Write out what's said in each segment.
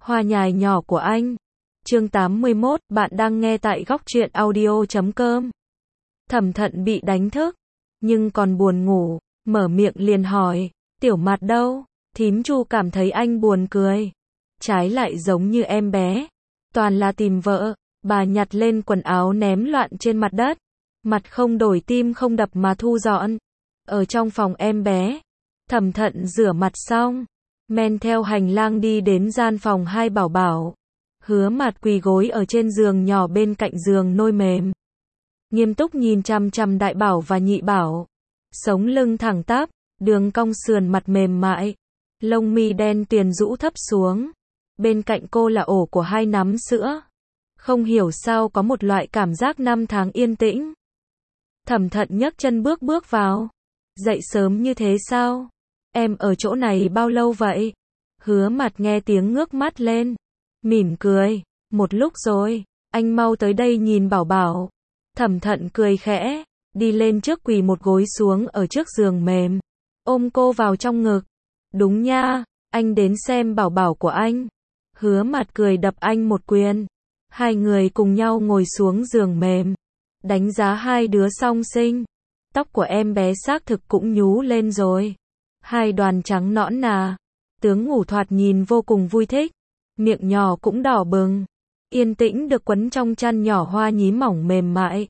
Hoa nhài nhỏ của anh. Chương 81, bạn đang nghe tại góc truyện audio.com. Thẩm Thận bị đánh thức, nhưng còn buồn ngủ, mở miệng liền hỏi, Tiểu Mạt đâu? Thím Chu cảm thấy anh buồn cười. Trái lại giống như em bé. Toàn là tìm vợ, bà nhặt lên quần áo ném loạn trên mặt đất. Mặt không đổi tim không đập mà thu dọn. Ở trong phòng em bé, Thẩm Thận rửa mặt xong, men theo hành lang đi đến gian phòng hai bảo bảo. Hứa Mạt quỳ gối ở trên giường nhỏ bên cạnh giường nôi mềm. Nghiêm túc nhìn chằm chằm đại bảo và nhị bảo. Sống lưng thẳng tắp, đường cong sườn mặt mềm mại. Lông mi đen tuyền rũ thấp xuống. Bên cạnh cô là ổ của hai nắm sữa. Không hiểu sao có một loại cảm giác 5 tháng yên tĩnh. Thẩm Thận nhấc chân bước vào. Dậy sớm như thế sao? Em ở chỗ này bao lâu vậy? Hứa Mạt nghe tiếng ngước mắt lên. Mỉm cười. Một lúc rồi, anh mau tới đây nhìn bảo bảo. Thẩm Thận cười khẽ, đi lên trước quỳ một gối xuống ở trước giường mềm. Ôm cô vào trong ngực. Đúng nha, anh đến xem bảo bảo của anh. Hứa Mạt cười đập anh một quyền. Hai người cùng nhau ngồi xuống giường mềm. Đánh giá hai đứa song sinh. Tóc của em bé xác thực cũng nhú lên rồi. Hai đoàn trắng nõn nà. Tướng ngủ thoạt nhìn vô cùng vui thích. Miệng nhỏ cũng đỏ bừng. Yên tĩnh được quấn trong chăn nhỏ hoa nhí mỏng mềm mại.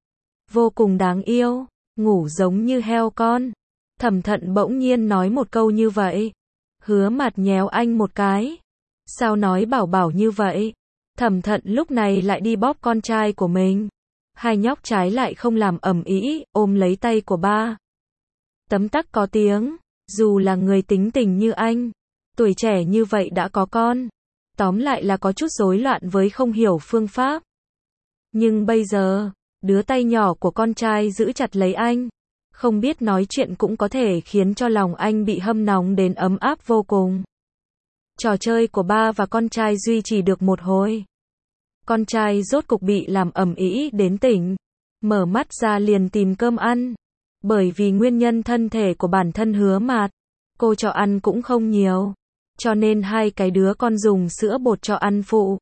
Vô cùng đáng yêu. Ngủ giống như heo con. Thẩm Thận bỗng nhiên nói một câu như vậy. Hứa Mạt nhéo anh một cái. Sao nói bảo bảo như vậy? Thẩm Thận lúc này lại đi bóp con trai của mình. Hai nhóc trái lại không làm ầm ĩ, ôm lấy tay của ba. Tấm tắc có tiếng. Dù là người tính tình như anh, tuổi trẻ như vậy đã có con. Tóm lại là có chút rối loạn với không hiểu phương pháp. Nhưng bây giờ, đứa tay nhỏ của con trai giữ chặt lấy anh. Không biết nói chuyện cũng có thể khiến cho lòng anh bị hâm nóng đến ấm áp vô cùng. Trò chơi của ba và con trai duy trì được một hồi. Con trai rốt cục bị làm ầm ĩ đến tỉnh. Mở mắt ra liền tìm cơm ăn. Bởi vì nguyên nhân thân thể của bản thân Hứa Mạt, cô cho ăn cũng không nhiều. Cho nên hai cái đứa con dùng sữa bột cho ăn phụ.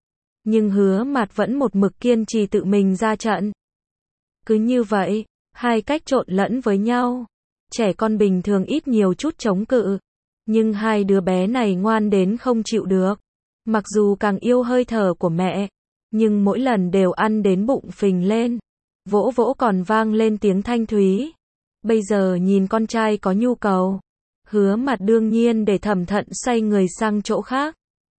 Nhưng Hứa Mạt vẫn một mực kiên trì tự mình ra trận. Cứ như vậy, hai cách trộn lẫn với nhau. Trẻ con bình thường ít nhiều chút chống cự. Nhưng hai đứa bé này ngoan đến không chịu được. Mặc dù càng yêu hơi thở của mẹ, nhưng mỗi lần đều ăn đến bụng phình lên. Vỗ vỗ còn vang lên tiếng thanh thúy. Bây giờ nhìn con trai có nhu cầu. Hứa Mạt đương nhiên để Thẩm Thận xoay người sang chỗ khác.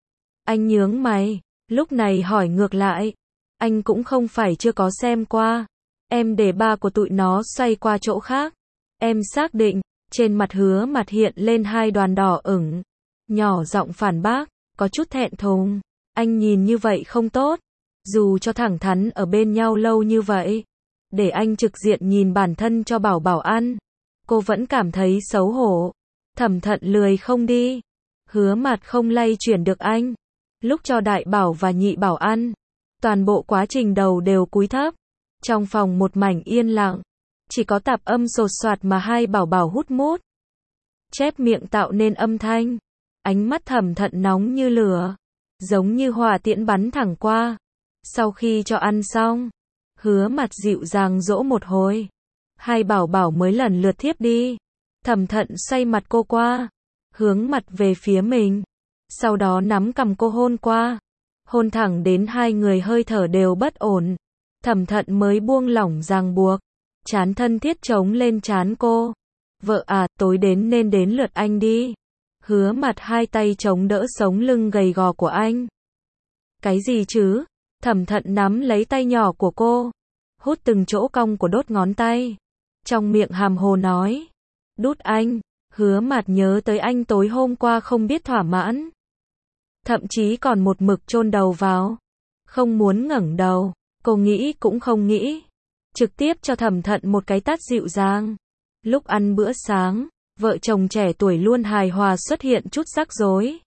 Anh nhướng mày, lúc này hỏi ngược lại. Anh cũng không phải chưa có xem qua. Em để ba của tụi nó xoay qua chỗ khác. Em xác định. Trên mặt Hứa Mạt hiện lên hai đoàn đỏ ửng. Nhỏ giọng phản bác, có chút thẹn thùng. Anh nhìn như vậy không tốt. Dù cho thẳng thắn ở bên nhau lâu như vậy, để anh trực diện nhìn bản thân cho bảo bảo ăn, cô vẫn cảm thấy xấu hổ. Thẩm Thận lười không đi. Hứa Mạt không lay chuyển được anh. Lúc cho đại bảo và nhị bảo ăn, toàn bộ quá trình đầu đều cúi thấp. Trong phòng một mảnh yên lặng. Chỉ có tạp âm sột soạt mà hai bảo bảo hút mút. Chép miệng tạo nên âm thanh. Ánh mắt Thẩm Thận nóng như lửa. Giống như hỏa tiễn bắn thẳng qua. Sau khi cho ăn xong, Hứa Mạt dịu dàng dỗ một hồi. Hai bảo bảo mới lần lượt thiếp đi. Thẩm Thận xoay mặt cô qua. Hướng mặt về phía mình. Sau đó nắm cằm cô hôn qua. Hôn thẳng đến hai người hơi thở đều bất ổn. Thẩm Thận mới buông lỏng ràng buộc. Trán thân thiết chống lên trán cô. Vợ à, tối đến nên đến lượt anh đi. Hứa Mạt hai tay chống đỡ sống lưng gầy gò của anh. Cái gì chứ? Thẩm Thận nắm lấy tay nhỏ của cô. Hút từng chỗ cong của đốt ngón tay. Trong miệng hàm hồ nói. Đút anh. Hứa Mạt nhớ tới anh tối hôm qua không biết thỏa mãn. Thậm chí còn một mực chôn đầu vào. Không muốn ngẩng đầu. Cô nghĩ cũng không nghĩ. Trực tiếp cho Thẩm Thận một cái tát dịu dàng. Lúc ăn bữa sáng, vợ chồng trẻ tuổi luôn hài hòa xuất hiện chút rắc rối.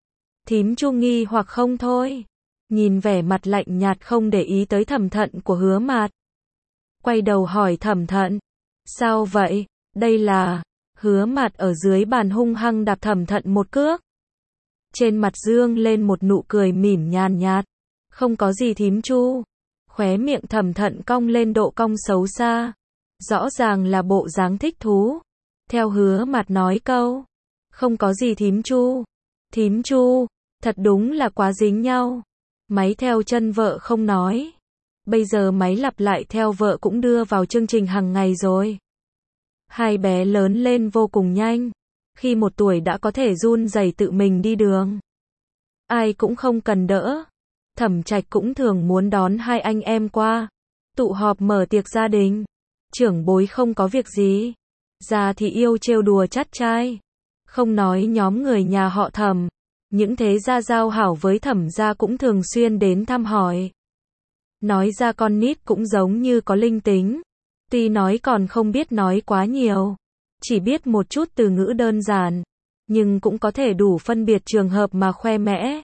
Thím Chu nghi hoặc không thôi. Nhìn vẻ mặt lạnh nhạt không để ý tới Thẩm Thận của Hứa Mạt. Quay đầu hỏi Thẩm Thận. Sao vậy? Đây là... Hứa Mạt ở dưới bàn hung hăng đạp Thẩm Thận một cước. Trên mặt dương lên một nụ cười mỉm nhàn nhạt. Không có gì thím Chu. Khóe miệng Thẩm Thận cong lên độ cong xấu xa. Rõ ràng là bộ dáng thích thú. Theo Hứa Mạt nói câu. Không có gì thím Chu. Thím Chu, thật đúng là quá dính nhau. Máy theo chân vợ không nói. Bây giờ máy lặp lại theo vợ cũng đưa vào chương trình hàng ngày rồi. Hai bé lớn lên vô cùng nhanh. Khi 1 tuổi đã có thể run rẩy tự mình đi đường. Ai cũng không cần đỡ. Thẩm Trạch cũng thường muốn đón hai anh em qua. Tụ họp mở tiệc gia đình. Trưởng bối không có việc gì. Già thì yêu trêu đùa chắt trai. Không nói nhóm người nhà họ Thẩm. Những thế gia giao hảo với Thẩm gia cũng thường xuyên đến thăm hỏi. Nói ra con nít cũng giống như có linh tính. Tuy nói còn không biết nói quá nhiều. Chỉ biết một chút từ ngữ đơn giản. Nhưng cũng có thể đủ phân biệt trường hợp mà khoe mẽ.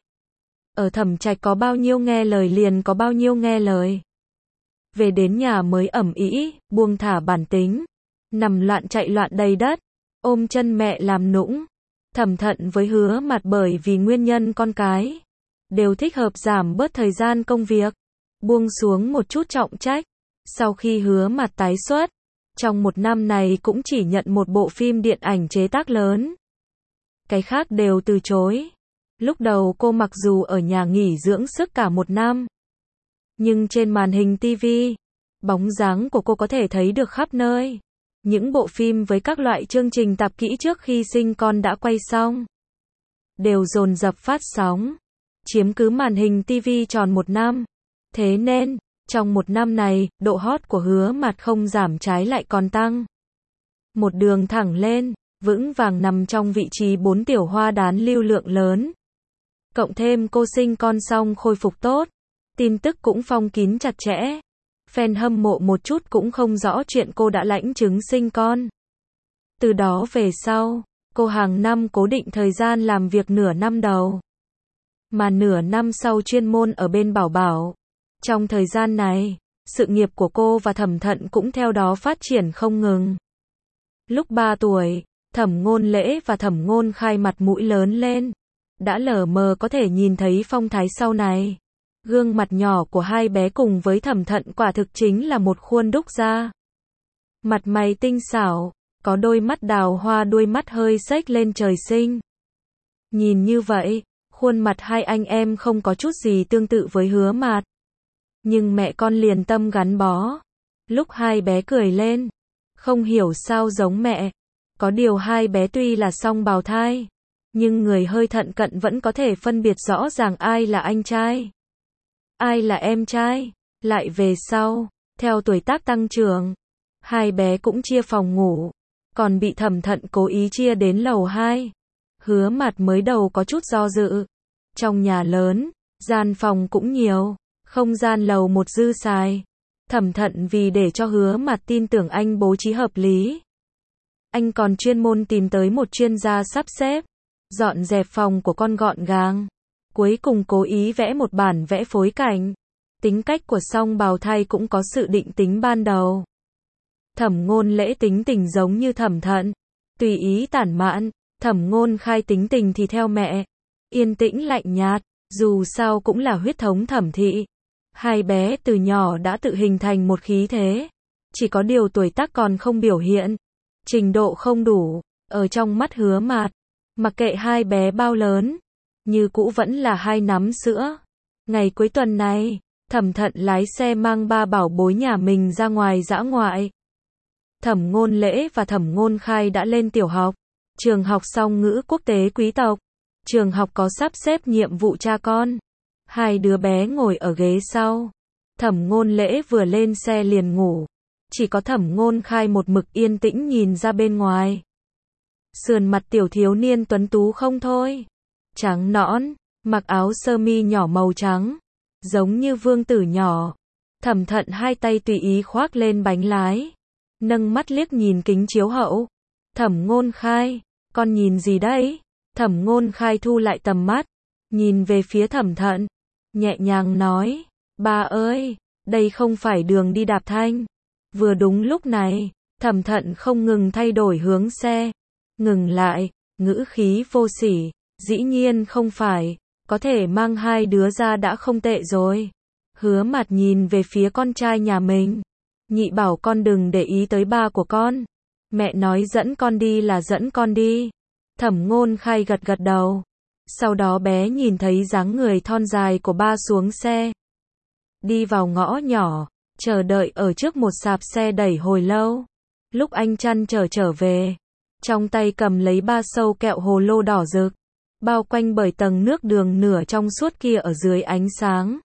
Ở Thẩm Trạch có bao nhiêu nghe lời liền có bao nhiêu nghe lời. Về đến nhà mới ẩm ĩ, buông thả bản tính. Nằm loạn chạy loạn đầy đất. Ôm chân mẹ làm nũng. Thẩm Thận với Hứa Mạt bởi vì nguyên nhân con cái. Đều thích hợp giảm bớt thời gian công việc. Buông xuống một chút trọng trách. Sau khi Hứa Mạt tái xuất. Trong 1 năm này cũng chỉ nhận một bộ phim điện ảnh chế tác lớn. Cái khác đều từ chối. Lúc đầu cô mặc dù ở nhà nghỉ dưỡng sức cả 1 năm. Nhưng trên màn hình TV, bóng dáng của cô có thể thấy được khắp nơi. Những bộ phim với các loại chương trình tạp kỹ trước khi sinh con đã quay xong. Đều dồn dập phát sóng. Chiếm cứ màn hình TV tròn 1 năm. Thế nên, trong 1 năm này, độ hot của Hứa Mạt không giảm trái lại còn tăng. Một đường thẳng lên, vững vàng nằm trong vị trí 4 tiểu hoa đán lưu lượng lớn. Cộng thêm cô sinh con xong khôi phục tốt. Tin tức cũng phong kín chặt chẽ. Fan hâm mộ một chút cũng không rõ chuyện cô đã lãnh chứng sinh con. Từ đó về sau, cô hàng năm cố định thời gian làm việc nửa năm đầu. Mà nửa năm sau chuyên môn ở bên bảo bảo. Trong thời gian này, sự nghiệp của cô và Thẩm Thận cũng theo đó phát triển không ngừng. Lúc 3 tuổi, Thẩm Ngôn Lễ và Thẩm Ngôn Khai mặt mũi lớn lên. Đã lờ mờ có thể nhìn thấy phong thái sau này. Gương mặt nhỏ của hai bé cùng với Thẩm Thận quả thực chính là một khuôn đúc ra. Mặt mày tinh xảo, có đôi mắt đào hoa đuôi mắt hơi xếch lên trời sinh. Nhìn như vậy, khuôn mặt hai anh em không có chút gì tương tự với Hứa Mạt. Nhưng mẹ con liền tâm gắn bó. Lúc hai bé cười lên, không hiểu sao giống mẹ. Có điều hai bé tuy là song bào thai, nhưng người hơi thận cận vẫn có thể phân biệt rõ ràng ai là anh trai, ai là em trai. Lại về sau, theo tuổi tác tăng trưởng, hai bé cũng chia phòng ngủ, còn bị Thẩm Thận cố ý chia đến lầu 2. Hứa Mạt mới đầu có chút do dự. Trong nhà lớn, gian phòng cũng nhiều, không gian lầu 1 dư xài. Thẩm Thận vì để cho Hứa Mạt tin tưởng anh bố trí hợp lý. Anh còn chuyên môn tìm tới một chuyên gia sắp xếp, dọn dẹp phòng của con gọn gàng. Cuối cùng cố ý vẽ một bản vẽ phối cảnh. Tính cách của song bào thai cũng có sự định tính ban đầu. Thẩm Ngôn Lễ tính tình giống như Thẩm Thận, tùy ý tản mạn. Thẩm Ngôn Khai tính tình thì theo mẹ, yên tĩnh lạnh nhạt, dù sao cũng là huyết thống thẩm thị. Hai bé từ nhỏ đã tự hình thành một khí thế, chỉ có điều tuổi tác còn không biểu hiện, trình độ không đủ. Ở trong mắt Hứa Mạt, mặc kệ hai bé bao lớn, như cũ vẫn là hai nắm sữa. Ngày cuối tuần này, Thẩm Thận lái xe mang 3 bảo bối nhà mình ra ngoài dã ngoại. Thẩm Ngôn Lễ và Thẩm Ngôn Khai đã lên tiểu học. Trường học song ngữ quốc tế quý tộc. Trường học có sắp xếp nhiệm vụ cha con. Hai đứa bé ngồi ở ghế sau. Thẩm Ngôn Lễ vừa lên xe liền ngủ. Chỉ có Thẩm Ngôn Khai một mực yên tĩnh nhìn ra bên ngoài. Sườn mặt tiểu thiếu niên tuấn tú không thôi. Trắng nõn, mặc áo sơ mi nhỏ màu trắng, giống như vương tử nhỏ. Thẩm Thận hai tay tùy ý khoác lên bánh lái, nâng mắt liếc nhìn kính chiếu hậu. Thẩm Ngôn Khai, con nhìn gì đấy? Thẩm Ngôn Khai thu lại tầm mắt, nhìn về phía Thẩm Thận, nhẹ nhàng nói, ba ơi, đây không phải đường đi đạp thanh. Vừa đúng lúc này, Thẩm Thận không ngừng thay đổi hướng xe, ngừng lại, ngữ khí vô sỉ, Dĩ nhiên không phải, có thể mang hai đứa ra đã không tệ rồi. Hứa Mạt nhìn về phía con trai nhà mình. Nhị bảo con đừng để ý tới ba của con. Mẹ nói dẫn con đi là dẫn con đi. Thẩm Ngôn Khai gật gật đầu. Sau đó bé nhìn thấy dáng người thon dài của ba xuống xe. Đi vào ngõ nhỏ, chờ đợi ở trước một sạp xe đẩy hồi lâu. Lúc anh chăn trở về, trong tay cầm lấy 3 sâu kẹo hồ lô đỏ rực, bao quanh bởi tầng nước đường nửa trong suốt kia ở dưới ánh sáng.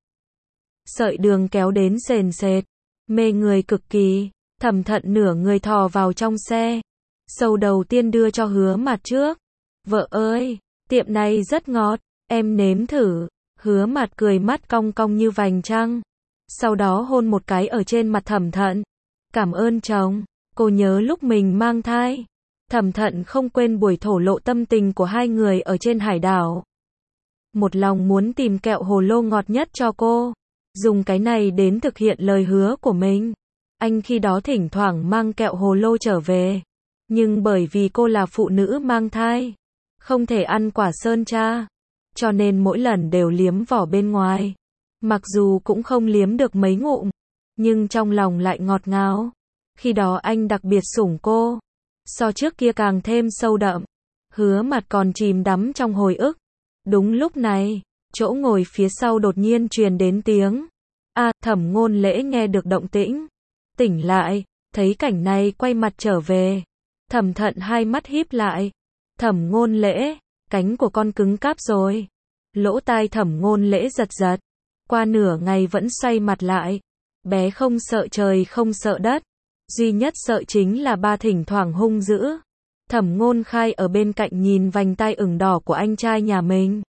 Sợi đường kéo đến sền sệt, mê người cực kỳ. Thẩm Thận nửa người thò vào trong xe. Sâu đầu tiên đưa cho Hứa Mạt trước. Vợ ơi, tiệm này rất ngọt, em nếm thử. Hứa Mạt cười mắt cong cong như vành trăng. Sau đó hôn một cái ở trên mặt Thẩm Thận. Cảm ơn chồng, cô nhớ lúc mình mang thai. Thẩm Thận không quên buổi thổ lộ tâm tình của hai người ở trên hải đảo. Một lòng muốn tìm kẹo hồ lô ngọt nhất cho cô. Dùng cái này đến thực hiện lời hứa của mình. Anh khi đó thỉnh thoảng mang kẹo hồ lô trở về. Nhưng bởi vì cô là phụ nữ mang thai, không thể ăn quả sơn tra, cho nên mỗi lần đều liếm vỏ bên ngoài. Mặc dù cũng không liếm được mấy ngụm, nhưng trong lòng lại ngọt ngào. Khi đó anh đặc biệt sủng cô, so trước kia càng thêm sâu đậm. Hứa Mạt còn chìm đắm trong hồi ức. Đúng lúc này, chỗ ngồi phía sau đột nhiên truyền đến tiếng. Thẩm Ngôn Lễ nghe được động tĩnh, tỉnh lại, thấy cảnh này quay mặt trở về. Thẩm Thận hai mắt híp lại. Thẩm Ngôn Lễ, cánh của con cứng cáp rồi. Lỗ tai Thẩm Ngôn Lễ giật giật. Qua nửa ngày vẫn xoay mặt lại. Bé không sợ trời không sợ đất. Duy nhất sợ chính là ba thỉnh thoảng hung dữ. Thẩm Ngôn Khai ở bên cạnh nhìn vành tai ửng đỏ của anh trai nhà mình.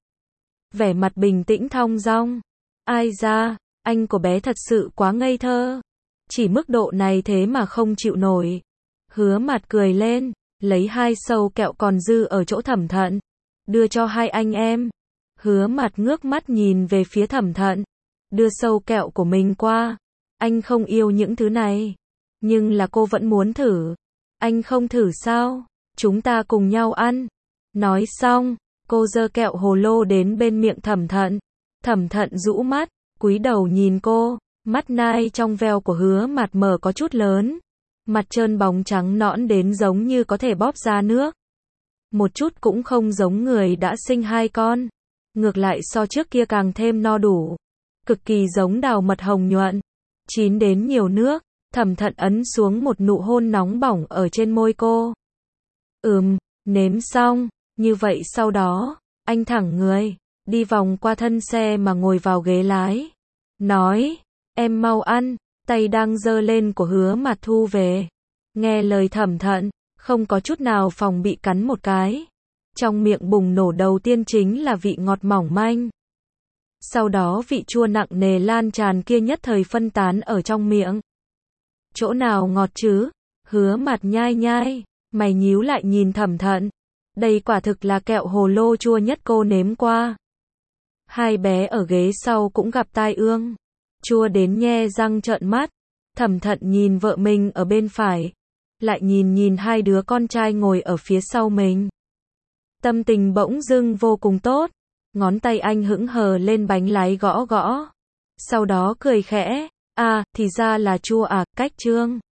Vẻ mặt bình tĩnh thong dong. Ai da, anh của bé thật sự quá ngây thơ. Chỉ mức độ này thế mà không chịu nổi. Hứa Mạt cười lên, lấy 2 sâu kẹo còn dư ở chỗ Thẩm Thận, đưa cho hai anh em. Hứa Mạt ngước mắt nhìn về phía Thẩm Thận, đưa sâu kẹo của mình qua. Anh không yêu những thứ này, nhưng là cô vẫn muốn thử. Anh không thử sao? Chúng ta cùng nhau ăn. Nói xong, cô giơ kẹo hồ lô đến bên miệng Thẩm Thận. Thẩm Thận rũ mắt, cúi đầu nhìn cô. Mắt nai trong veo của Hứa Mạt mở có chút lớn. Mặt trơn bóng trắng nõn đến giống như có thể bóp ra nước. Một chút cũng không giống người đã sinh 2 con. Ngược lại so trước kia càng thêm no đủ. Cực kỳ giống đào mật hồng nhuận. Chín đến nhiều nước. Thẩm Thận ấn xuống một nụ hôn nóng bỏng ở trên môi cô. Nếm xong. Như vậy sau đó, anh thẳng người, đi vòng qua thân xe mà ngồi vào ghế lái. Nói, em mau ăn. Tay đang giơ lên của Hứa Mạt thu về. Nghe lời Thẩm Thận, không có chút nào phòng bị cắn một cái. Trong miệng bùng nổ đầu tiên chính là vị ngọt mỏng manh. Sau đó vị chua nặng nề lan tràn kia nhất thời phân tán ở trong miệng. Chỗ nào ngọt chứ? Hứa Mạt nhai nhai, mày nhíu lại nhìn Thẩm Thận. Đây quả thực là kẹo hồ lô chua nhất cô nếm qua. Hai bé ở ghế sau cũng gặp tai ương. Chua đến nhe răng trợn mắt. Thẩm Thận nhìn vợ mình ở bên phải, lại nhìn hai đứa con trai ngồi ở phía sau mình. Tâm tình bỗng dưng vô cùng tốt. Ngón tay anh hững hờ lên bánh lái gõ gõ. Sau đó cười khẽ. Thì ra là chua à, cách Trương.